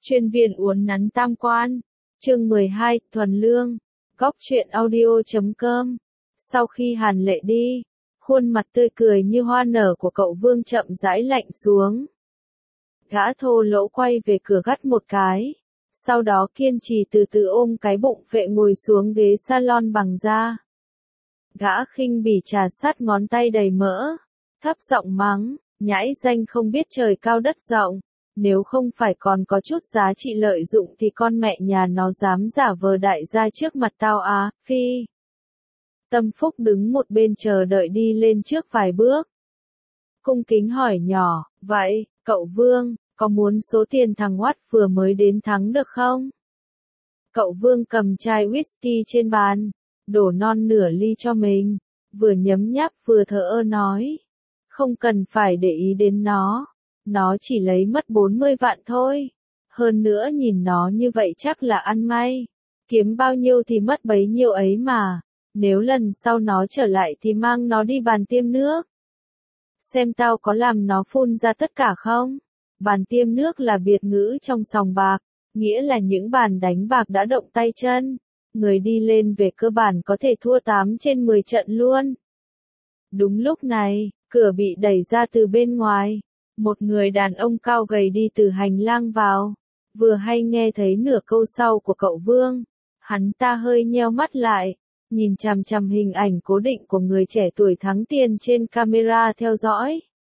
Chuyên viên uốn nắn tam quan. Chương 12, Thuần Lương. Góc truyện audio.com. Sau khi Hàn Lệ đi, khuôn mặt tươi cười như hoa nở của cậu Vương chậm rãi lạnh xuống. Gã thô lỗ quay về cửa gắt một cái, sau đó kiên trì từ từ ôm cái bụng phệ ngồi xuống ghế salon bằng da. Gã khinh bỉ trà sát ngón tay đầy mỡ, thấp giọng mắng, nhãi danh không biết trời cao đất rộng, nếu không phải còn có chút giá trị lợi dụng thì con mẹ nhà nó dám giả vờ đại gia trước mặt tao á, phi. Tâm Phúc đứng một bên chờ đợi đi lên trước vài bước. Cung kính hỏi nhỏ, vậy, cậu Vương, có muốn số tiền thằng Watt vừa mới đến thắng được không? Cậu Vương cầm chai whisky trên bàn, đổ non nửa ly cho mình, vừa nhấm nháp vừa thờ ơ nói. Không cần phải để ý đến nó chỉ lấy mất 40 vạn thôi. Hơn nữa nhìn nó như vậy chắc là ăn may. Kiếm bao nhiêu thì mất bấy nhiêu ấy mà. Nếu lần sau nó trở lại thì mang nó đi bàn tiêm nước. Xem tao có làm nó phun ra tất cả không? Bàn tiêm nước là biệt ngữ trong sòng bạc, nghĩa là những bàn đánh bạc đã động tay chân. Người đi lên về cơ bản có thể thua 8 trên 10 trận luôn. Đúng lúc này, cửa bị đẩy ra từ bên ngoài. Một người đàn ông cao gầy đi từ hành lang vào. Vừa hay nghe thấy nửa câu sau của cậu Vương. Hắn ta hơi nheo mắt lại, nhìn chằm chằm hình ảnh cố định của người trẻ tuổi thắng tiền trên camera theo dõi.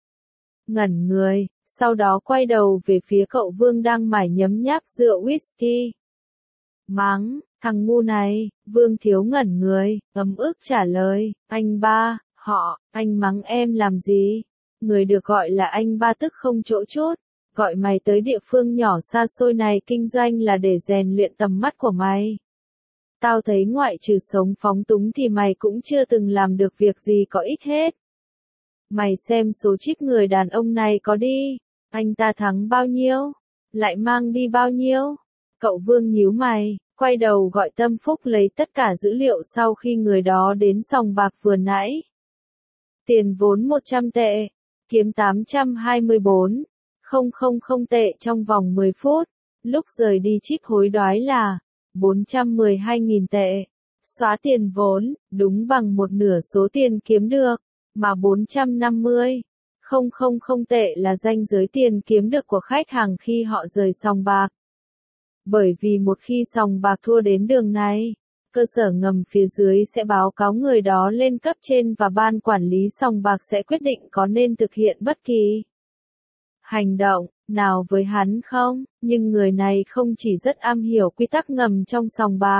Ngẩn người, sau đó quay đầu về phía cậu Vương đang mải nhấm nháp rượu whisky. Mắng, thằng ngu này, Vương Thiếu ngẩn người, ấm ức trả lời, anh ba, anh mắng em làm gì? Người được gọi là anh ba tức không chỗ chốt, gọi mày tới địa phương nhỏ xa xôi này kinh doanh là để rèn luyện tầm mắt của mày. Tao thấy ngoại trừ sống phóng túng thì mày cũng chưa từng làm được việc gì có ích hết. Mày xem số chip người đàn ông này có đi, anh ta thắng bao nhiêu, lại mang đi bao nhiêu. Cậu Vương nhíu mày, quay đầu gọi Tâm Phúc lấy tất cả dữ liệu sau khi người đó đến sòng bạc vừa nãy. Tiền vốn 100 tệ, kiếm 824,000 tệ trong vòng 10 phút, lúc rời đi chip hối đoái là 412.000 tệ. Xóa tiền vốn, đúng bằng một nửa số tiền kiếm được, mà 450,000 tệ là ranh giới tiền kiếm được của khách hàng khi họ rời sòng bạc. Bởi vì một khi sòng bạc thua đến đường này, cơ sở ngầm phía dưới sẽ báo cáo người đó lên cấp trên và ban quản lý sòng bạc sẽ quyết định có nên thực hiện bất kỳ hành động nào với hắn không, nhưng người này không chỉ rất am hiểu quy tắc ngầm trong sòng bạc,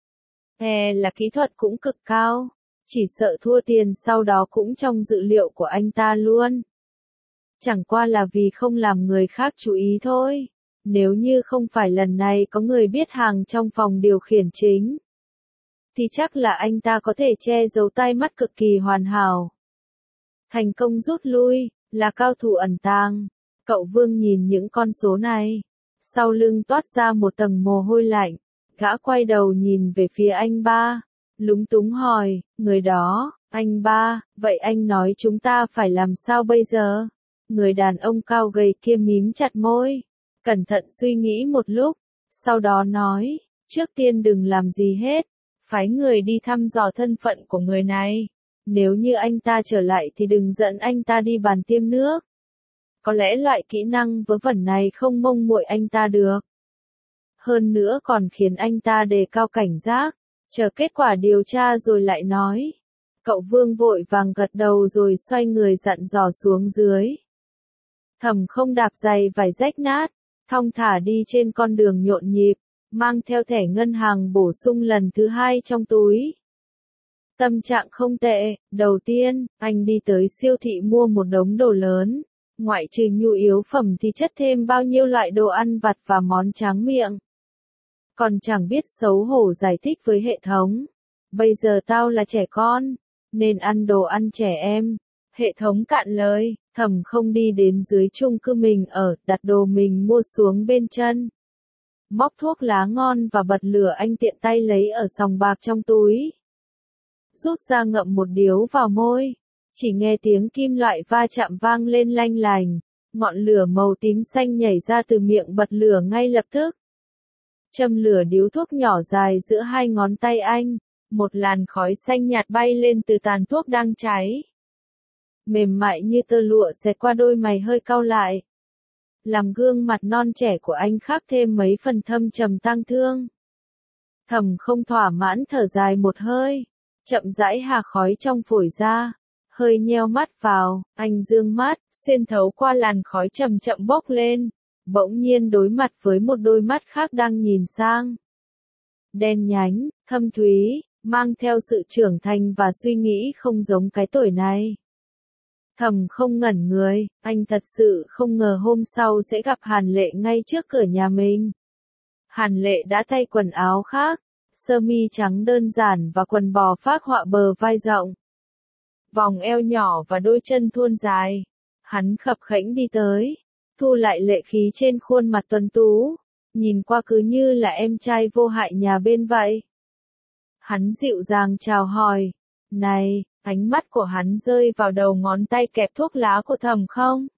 là kỹ thuật cũng cực cao, chỉ sợ thua tiền sau đó cũng trong dự liệu của anh ta luôn. Chẳng qua là vì không làm người khác chú ý thôi, nếu như không phải lần này có người biết hàng trong phòng điều khiển chính, thì chắc là anh ta có thể che giấu tai mắt cực kỳ hoàn hảo. Thành công rút lui, là cao thủ ẩn tàng. Cậu Vương nhìn những con số này, sau lưng toát ra một tầng mồ hôi lạnh, gã quay đầu nhìn về phía anh ba, lúng túng hỏi, người đó, anh ba, vậy anh nói chúng ta phải làm sao bây giờ? Người đàn ông cao gầy kia mím chặt môi, cẩn thận suy nghĩ một lúc, sau đó nói, trước tiên đừng làm gì hết, phái người đi thăm dò thân phận của người này, nếu như anh ta trở lại thì đừng dẫn anh ta đi bàn tiêm nước. Có lẽ loại kỹ năng vớ vẩn này không mông muội anh ta được. Hơn nữa còn khiến anh ta đề cao cảnh giác, chờ kết quả điều tra rồi lại nói. Cậu Vương vội vàng gật đầu rồi xoay người dặn dò xuống dưới. Thẩm Không đạp giày vải rách nát, thong thả đi trên con đường nhộn nhịp, mang theo thẻ ngân hàng bổ sung lần thứ 2 trong túi. Tâm trạng không tệ, đầu tiên, anh đi tới siêu thị mua một đống đồ lớn. Ngoại trừ nhu yếu phẩm thì chất thêm bao nhiêu loại đồ ăn vặt và món tráng miệng. Còn chẳng biết xấu hổ giải thích với hệ thống. Bây giờ tao là trẻ con, nên ăn đồ ăn trẻ em. Hệ thống cạn lời, Thẩm Không đi đến dưới chung cư mình ở, đặt đồ mình mua xuống bên chân. Móc thuốc lá ngon và bật lửa anh tiện tay lấy ở sòng bạc trong túi. Rút ra ngậm một điếu vào môi. Chỉ nghe tiếng kim loại va chạm vang lên lanh lành, ngọn lửa màu tím xanh nhảy ra từ miệng bật lửa ngay lập tức. Châm lửa điếu thuốc nhỏ dài giữa hai ngón tay anh, một làn khói xanh nhạt bay lên từ tàn thuốc đang cháy. Mềm mại như tơ lụa xẹt qua đôi mày hơi cau lại. Làm gương mặt non trẻ của anh khắc thêm mấy phần thâm trầm tang thương. Thầm không thỏa mãn thở dài một hơi, chậm rãi hạ khói trong phổi ra, hơi nheo mắt vào, anh dương mắt, xuyên thấu qua làn khói chậm chậm bốc lên, bỗng nhiên đối mặt với một đôi mắt khác đang nhìn sang. Đen nhánh, thâm thúy, mang theo sự trưởng thành và suy nghĩ không giống cái tuổi này. Thầm không ngẩn người, anh thật sự không ngờ hôm sau sẽ gặp Hàn Lệ ngay trước cửa nhà mình. Hàn Lệ đã thay quần áo khác, sơ mi trắng đơn giản và quần bò phác họa bờ vai rộng. Vòng eo nhỏ và đôi chân thon dài. Hắn khập khẽnh đi tới, thu lại lệ khí trên khuôn mặt tuấn tú, nhìn qua cứ như là em trai vô hại nhà bên vậy. Hắn dịu dàng chào hỏi, này, ánh mắt của hắn rơi vào đầu ngón tay kẹp thuốc lá của Thầm không.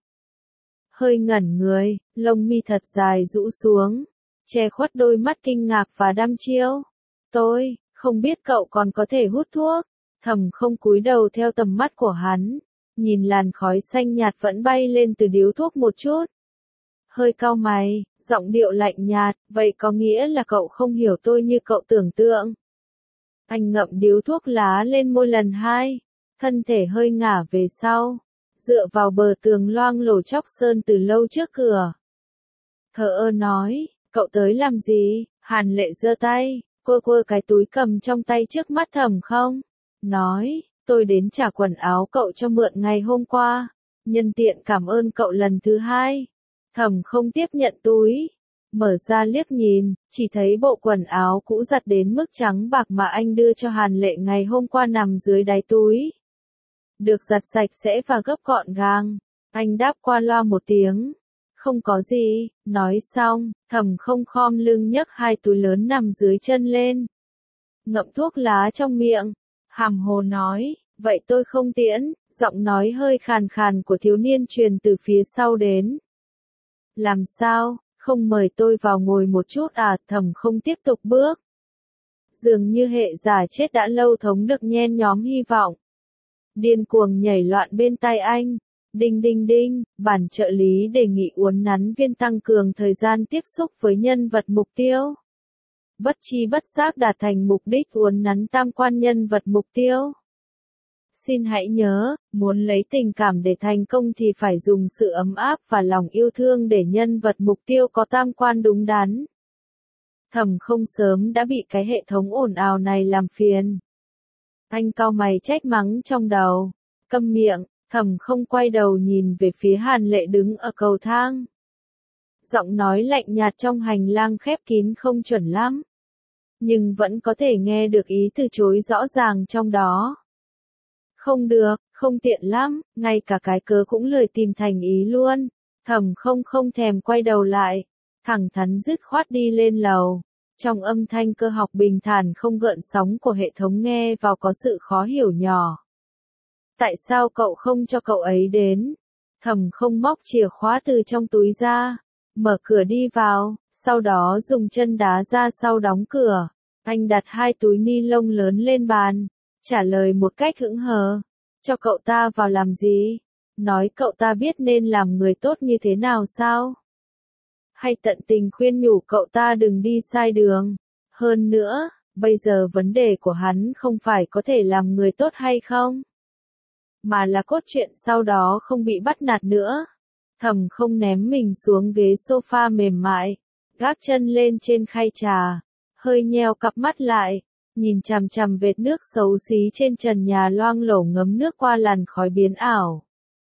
Hơi ngẩn người, lông mi thật dài rũ xuống, che khuất đôi mắt kinh ngạc và đăm chiêu. Tôi, không biết cậu còn có thể hút thuốc. Thầm không cúi đầu theo tầm mắt của hắn, nhìn làn khói xanh nhạt vẫn bay lên từ điếu thuốc một chút. Hơi cau mày, giọng điệu lạnh nhạt, vậy có nghĩa là cậu không hiểu tôi như cậu tưởng tượng. Anh ngậm điếu thuốc lá lên môi lần hai, thân thể hơi ngả về sau, dựa vào bờ tường loang lổ chóc sơn từ lâu trước cửa. Thờ ơ nói, cậu tới làm gì? Hàn Lệ giơ tay, quơ quơ cái túi cầm trong tay trước mắt Thầm không. Nói, tôi đến trả quần áo cậu cho mượn ngày hôm qua, nhân tiện cảm ơn cậu lần thứ hai. Thầm không tiếp nhận túi, mở ra liếc nhìn, chỉ thấy bộ quần áo cũ giặt đến mức trắng bạc mà anh đưa cho Hàn Lệ ngày hôm qua nằm dưới đáy túi. Được giặt sạch sẽ và gấp gọn gàng, anh đáp qua loa một tiếng. Không có gì, nói xong, Thầm không khom lưng nhấc hai túi lớn nằm dưới chân lên. Ngậm thuốc lá trong miệng. Hàm hồ nói, vậy tôi không tiễn, giọng nói hơi khàn khàn của thiếu niên truyền từ phía sau đến. Làm sao, không mời tôi vào ngồi một chút à? Thầm không tiếp tục bước. Dường như hệ giả chết đã lâu thống được nhen nhóm hy vọng. Điên cuồng nhảy loạn bên tai anh. Đinh đinh đinh, bản trợ lý đề nghị uốn nắn viên tăng cường thời gian tiếp xúc với nhân vật mục tiêu. Bất chi bất giác đạt thành mục đích uốn nắn tam quan nhân vật mục tiêu. Xin hãy nhớ, muốn lấy tình cảm để thành công thì phải dùng sự ấm áp và lòng yêu thương để nhân vật mục tiêu có tam quan đúng đắn. Thầm không sớm đã bị cái hệ thống ồn ào này làm phiền. Anh cau mày trách mắng trong đầu. Câm miệng, Thầm không quay đầu nhìn về phía Hàn Lệ đứng ở cầu thang. Giọng nói lạnh nhạt trong hành lang khép kín không chuẩn lắm. Nhưng vẫn có thể nghe được ý từ chối rõ ràng trong đó. Không được, không tiện lắm, ngay cả cái cớ cũng lười tìm thành ý luôn. Thầm không thèm quay đầu lại, thẳng thắn dứt khoát đi lên lầu. Trong âm thanh cơ học bình thản không gợn sóng của hệ thống nghe vào có sự khó hiểu nhỏ. Tại sao cậu không cho cậu ấy đến? Thầm không móc chìa khóa từ trong túi ra, mở cửa đi vào, sau đó dùng chân đá ra sau đóng cửa. Anh đặt hai túi ni lông lớn lên bàn, trả lời một cách hững hờ. Cho cậu ta vào làm gì? Nói cậu ta biết nên làm người tốt như thế nào sao? Hay tận tình khuyên nhủ cậu ta đừng đi sai đường? Hơn nữa, bây giờ vấn đề của hắn không phải có thể làm người tốt hay không, mà là cốt truyện sau đó không bị bắt nạt nữa. Thầm không ném mình xuống ghế sofa mềm mại, gác chân lên trên khay trà, hơi nheo cặp mắt lại, nhìn chằm chằm vệt nước xấu xí trên trần nhà loang lổ ngấm nước qua làn khói biến ảo.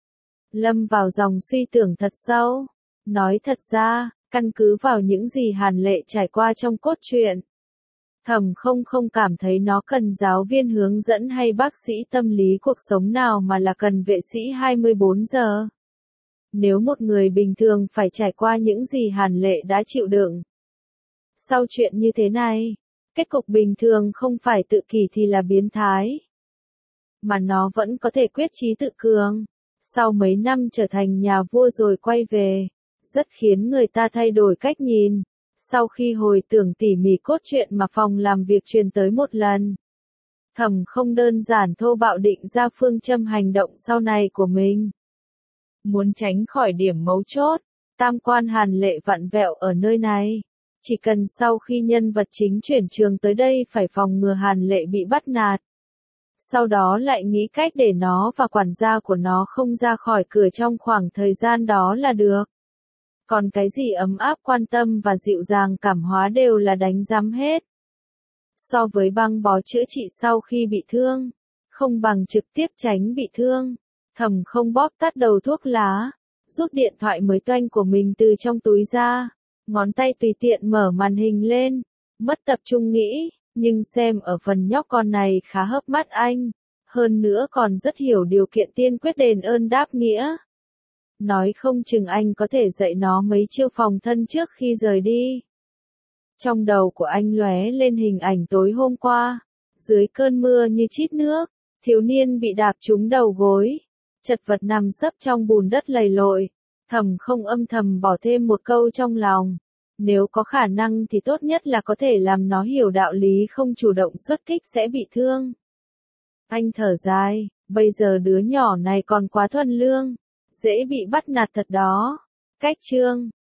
Lâm vào dòng suy tưởng thật sâu, nói thật ra, căn cứ vào những gì Hàn Lệ trải qua trong cốt truyện. Thầm không cảm thấy nó cần giáo viên hướng dẫn hay bác sĩ tâm lý cuộc sống nào mà là cần vệ sĩ 24 giờ. Nếu một người bình thường phải trải qua những gì Hàn Lệ đã chịu đựng. Sau chuyện như thế này, kết cục bình thường không phải tự kỷ thì là biến thái. Mà nó vẫn có thể quyết chí tự cường, sau mấy năm trở thành nhà vua rồi quay về, rất khiến người ta thay đổi cách nhìn. Sau khi hồi tưởng tỉ mỉ cốt truyện mà phòng làm việc truyền tới một lần, Thẩm không đơn giản thô bạo định ra phương châm hành động sau này của mình. Muốn tránh khỏi điểm mấu chốt, tam quan Hàn Lệ vặn vẹo ở nơi này. Chỉ cần sau khi nhân vật chính chuyển trường tới đây phải phòng ngừa Hàn Lệ bị bắt nạt. Sau đó lại nghĩ cách để nó và quản gia của nó không ra khỏi cửa trong khoảng thời gian đó là được. Còn cái gì ấm áp quan tâm và dịu dàng cảm hóa đều là đánh giám hết. So với băng bó chữa trị sau khi bị thương, không bằng trực tiếp tránh bị thương. Thẩm không bóp tắt đầu thuốc lá, rút điện thoại mới toanh của mình từ trong túi ra, ngón tay tùy tiện mở màn hình lên, mất tập trung nghĩ, nhưng xem ở phần nhóc con này khá hấp mắt anh, hơn nữa còn rất hiểu điều kiện tiên quyết đền ơn đáp nghĩa. Nói không chừng anh có thể dạy nó mấy chiêu phòng thân trước khi rời đi. Trong đầu của anh lóe lên hình ảnh tối hôm qua, dưới cơn mưa như trít nước, thiếu niên bị đạp trúng đầu gối, chật vật nằm sấp trong bùn đất lầy lội. Thẩm không âm thầm bỏ thêm một câu trong lòng, nếu có khả năng thì tốt nhất là có thể làm nó hiểu đạo lý không chủ động xuất kích sẽ bị thương. Anh thở dài, bây giờ đứa nhỏ này còn quá thuần lương, dễ bị bắt nạt thật đó. Cách chương